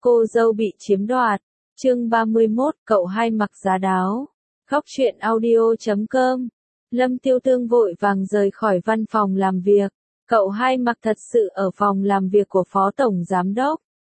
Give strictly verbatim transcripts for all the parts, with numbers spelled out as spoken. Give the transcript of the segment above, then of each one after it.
Cô dâu bị chiếm đoạt. Chương ba mươi mốt, cậu hai mặc giá đáo. Góc truyện audio chấm com. Lâm Tiêu Tương vội vàng rời khỏi văn phòng làm việc. Cậu hai mặc thật sự ở phòng làm việc của Phó Tổng Giám Đốc.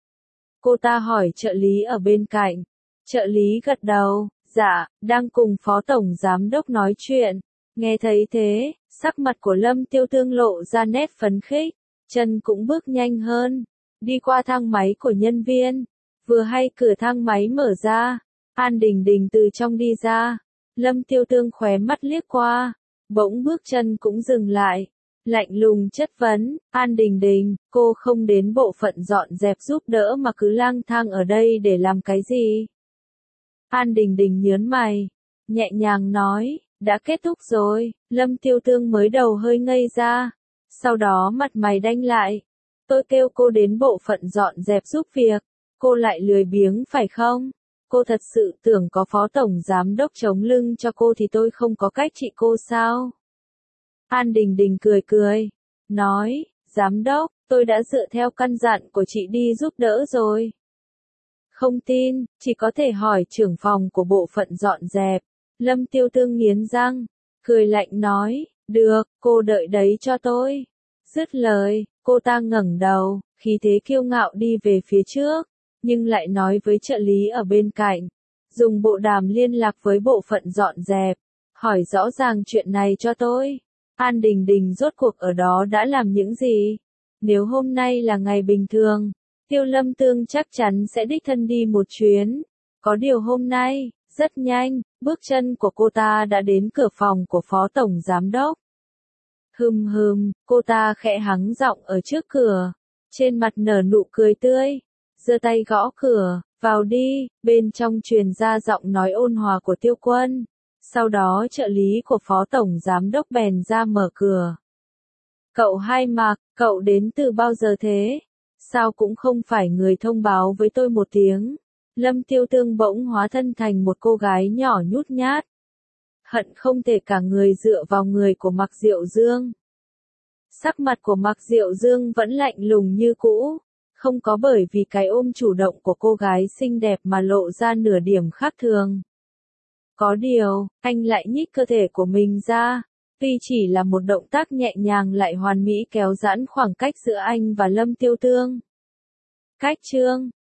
Cô ta hỏi trợ lý ở bên cạnh. Trợ lý gật đầu, dạ, đang cùng Phó Tổng Giám Đốc nói chuyện. Nghe thấy thế, sắc mặt của Lâm Tiêu Tương lộ ra nét phấn khích, chân cũng bước nhanh hơn, đi qua thang máy của nhân viên. Vừa hay cửa thang máy mở ra, An Đình Đình từ trong đi ra. Lâm Tiêu Tương khóe mắt liếc qua, bỗng bước chân cũng dừng lại, lạnh lùng chất vấn, An Đình Đình, cô không đến bộ phận dọn dẹp giúp đỡ mà cứ lang thang ở đây để làm cái gì? An Đình Đình nhớn mày, nhẹ nhàng nói, đã kết thúc rồi. Lâm Tiêu Tương mới đầu hơi ngây ra, sau đó mặt mày đanh lại. Tôi kêu cô đến bộ phận dọn dẹp giúp việc, cô lại lười biếng phải không? Cô thật sự tưởng có Phó Tổng Giám Đốc chống lưng cho cô thì tôi không có cách trị cô sao? An Đình Đình cười cười, nói, Giám Đốc, tôi đã dựa theo căn dặn của chị đi giúp đỡ rồi. Không tin, chỉ có thể hỏi trưởng phòng của bộ phận dọn dẹp. Lâm Tiêu Tương nghiến răng, cười lạnh nói, được, cô đợi đấy cho tôi. Dứt lời, cô ta ngẩng đầu, khí thế kiêu ngạo đi về phía trước, nhưng lại nói với trợ lý ở bên cạnh, dùng bộ đàm liên lạc với bộ phận dọn dẹp, hỏi rõ ràng chuyện này cho tôi. An Đình Đình rốt cuộc ở đó đã làm những gì? Nếu hôm nay là ngày bình thường, Tiêu Lâm Tương chắc chắn sẽ đích thân đi một chuyến. Có điều hôm nay, rất nhanh, bước chân của cô ta đã đến cửa phòng của Phó Tổng Giám Đốc. Hừm hừm, cô ta khẽ hắng giọng ở trước cửa, trên mặt nở nụ cười tươi, giơ tay gõ cửa, vào đi, bên trong truyền ra giọng nói ôn hòa của Tiêu Quân. Sau đó trợ lý của Phó Tổng Giám Đốc bèn ra mở cửa. Cậu hai Mạc, cậu đến từ bao giờ thế? Sao cũng không phải người thông báo với tôi một tiếng? Lâm Tiêu Tương bỗng hóa thân thành một cô gái nhỏ nhút nhát, hận không thể cả người dựa vào người của Mạc Diệu Dương. Sắc mặt của Mạc Diệu Dương vẫn lạnh lùng như cũ, không có bởi vì cái ôm chủ động của cô gái xinh đẹp mà lộ ra nửa điểm khác thường. Có điều, anh lại nhích cơ thể của mình ra, tuy chỉ là một động tác nhẹ nhàng lại hoàn mỹ kéo giãn khoảng cách giữa anh và Lâm Tiêu Tương. Cách chương